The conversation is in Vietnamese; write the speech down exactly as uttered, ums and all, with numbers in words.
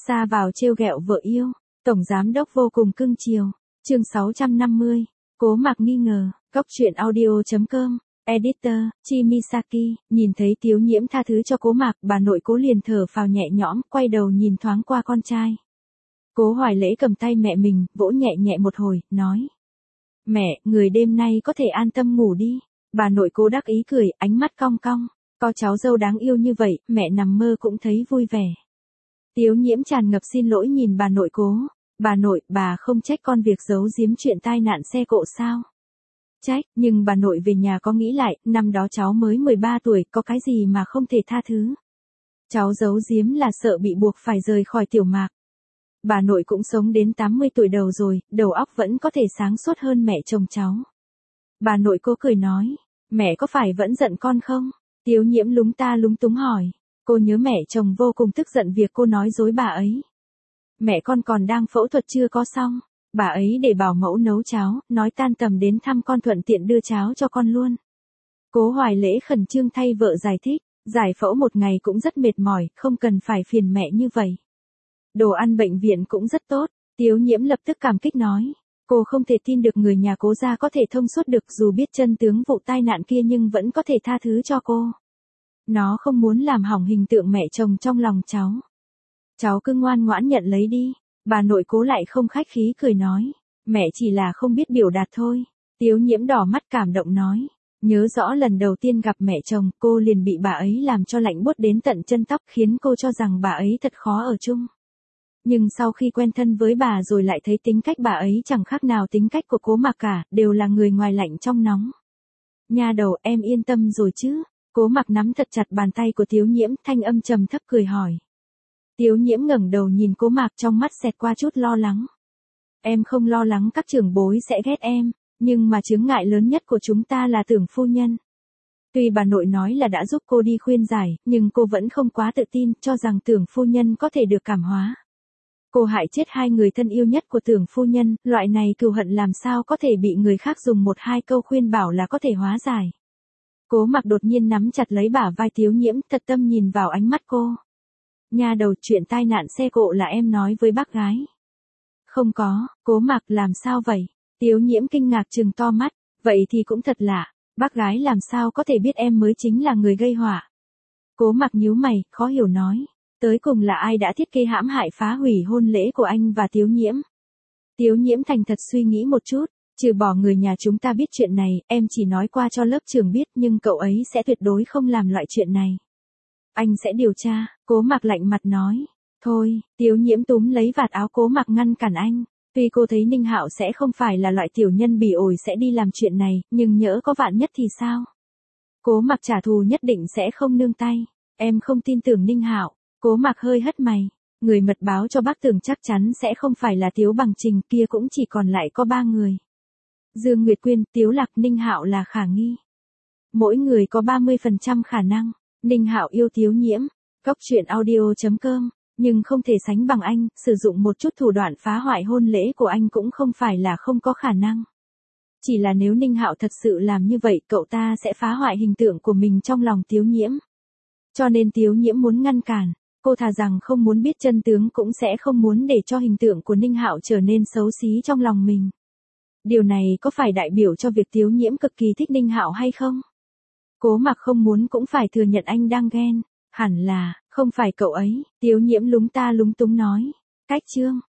Xa vào trêu ghẹo vợ yêu, tổng giám đốc vô cùng cưng chiều. Chương sáu trăm năm mươi, Cố Mạc nghi ngờ, Cóc truyện audio chấm com, Editor, Chimisaki, nhìn thấy Tiếu Nhiễm tha thứ cho Cố Mạc, bà nội Cố liền thở phào nhẹ nhõm, quay đầu nhìn thoáng qua con trai. Cố Hoài Lễ cầm tay mẹ mình, vỗ nhẹ nhẹ một hồi, nói: "Mẹ, người đêm nay có thể an tâm ngủ đi." Bà nội Cố đắc ý cười, ánh mắt cong cong, có cháu dâu đáng yêu như vậy, mẹ nằm mơ cũng thấy vui vẻ. Tiếu Nhiễm tràn ngập xin lỗi nhìn bà nội Cố. "Bà nội, bà không trách con việc giấu giếm chuyện tai nạn xe cộ sao?" "Trách, nhưng bà nội về nhà có nghĩ lại, năm đó cháu mới mười ba tuổi, có cái gì mà không thể tha thứ. Cháu giấu giếm là sợ bị buộc phải rời khỏi Tiểu Mạc. Bà nội cũng sống đến tám mươi tuổi đầu rồi, đầu óc vẫn có thể sáng suốt hơn mẹ chồng cháu." Bà nội Cố cười nói: "Mẹ có phải vẫn giận con không?" Tiếu Nhiễm lúng ta lúng túng hỏi. Cô nhớ mẹ chồng vô cùng tức giận việc cô nói dối bà ấy. "Mẹ con còn đang phẫu thuật chưa có xong, bà ấy để bảo mẫu nấu cháo, nói tan tầm đến thăm con thuận tiện đưa cháo cho con luôn." Cố Hoài Lễ khẩn trương thay vợ giải thích, giải phẫu một ngày cũng rất mệt mỏi, không cần phải phiền mẹ như vậy. Đồ ăn bệnh viện cũng rất tốt. Tiếu Nhiễm lập tức cảm kích nói. Cô không thể tin được người nhà Cố gia có thể thông suốt được, dù biết chân tướng vụ tai nạn kia nhưng vẫn có thể tha thứ cho cô. Nó không muốn làm hỏng hình tượng mẹ chồng trong lòng cháu. "Cháu cứ ngoan ngoãn nhận lấy đi." Bà nội Cố lại không khách khí cười nói. "Mẹ chỉ là không biết biểu đạt thôi." Tiếu Nhiễm đỏ mắt cảm động nói. Nhớ rõ lần đầu tiên gặp mẹ chồng, cô liền bị bà ấy làm cho lạnh buốt đến tận chân tóc, khiến cô cho rằng bà ấy thật khó ở chung. Nhưng sau khi quen thân với bà rồi lại thấy tính cách bà ấy chẳng khác nào tính cách của Cố Mạc cả, đều là người ngoài lạnh trong nóng. "Nha đầu, em yên tâm rồi chứ?" Cố Mạc nắm thật chặt bàn tay của Tiếu Nhiễm, thanh âm trầm thấp cười hỏi. Tiếu Nhiễm ngẩng đầu nhìn Cố Mạc, trong mắt xẹt qua chút lo lắng. "Em không lo lắng các trưởng bối sẽ ghét em, nhưng mà chướng ngại lớn nhất của chúng ta là Tưởng phu nhân." Tuy bà nội nói là đã giúp cô đi khuyên giải, nhưng cô vẫn không quá tự tin, cho rằng Tưởng phu nhân có thể được cảm hóa. Cô hại chết hai người thân yêu nhất của Tưởng phu nhân, loại này cừu hận làm sao có thể bị người khác dùng một hai câu khuyên bảo là có thể hóa giải. Cố Mạc đột nhiên nắm chặt lấy bả vai Tiếu Nhiễm, thật tâm nhìn vào ánh mắt cô. "Nha đầu, chuyện tai nạn xe cộ là em nói với bác gái." "Không có." Cố Mạc, làm sao vậy? Tiếu Nhiễm kinh ngạc trừng to mắt. "Vậy thì cũng thật lạ, bác gái làm sao có thể biết em mới chính là người gây họa?" Cố Mạc nhíu mày, khó hiểu nói. "Tới cùng là ai đã thiết kế hãm hại phá hủy hôn lễ của anh và Tiếu Nhiễm?" Tiếu Nhiễm thành thật suy nghĩ một chút. "Trừ bỏ người nhà chúng ta biết chuyện này, em chỉ nói qua cho lớp trưởng biết, nhưng cậu ấy sẽ tuyệt đối không làm loại chuyện này. Anh sẽ điều tra." Cố Mạc lạnh mặt nói. "Thôi." Tiếu Nhiễm túm lấy vạt áo Cố Mạc ngăn cản anh. Tuy cô thấy Ninh Hạo sẽ không phải là loại tiểu nhân bỉ ổi sẽ đi làm chuyện này, nhưng nhỡ có vạn nhất thì sao? Cố Mạc trả thù nhất định sẽ không nương tay. "Em không tin tưởng Ninh Hạo." Cố Mạc hơi hất mày. Người mật báo cho bác Tưởng chắc chắn sẽ không phải là Tiếu Bằng Trình, kia cũng chỉ còn lại có ba người. Dương Nguyệt Quyên, Tiếu Lạc, Ninh Hạo là khả nghi. Mỗi người có ba mươi phần trăm khả năng. Ninh Hạo yêu Tiếu Nhiễm. Cóc truyện audio chấm com, nhưng không thể sánh bằng anh, sử dụng một chút thủ đoạn phá hoại hôn lễ của anh cũng không phải là không có khả năng. Chỉ là nếu Ninh Hạo thật sự làm như vậy, cậu ta sẽ phá hoại hình tượng của mình trong lòng Tiếu Nhiễm. Cho nên Tiếu Nhiễm muốn ngăn cản. Cô thà rằng không muốn biết chân tướng cũng sẽ không muốn để cho hình tượng của Ninh Hạo trở nên xấu xí trong lòng mình. Điều này có phải đại biểu cho việc Tiếu Nhiễm cực kỳ thích Ninh Hạo hay không? Cố Mạc không muốn cũng phải thừa nhận anh đang ghen. "Hẳn là, không phải cậu ấy." Tiếu Nhiễm lúng ta lúng túng nói. "Cách Trương."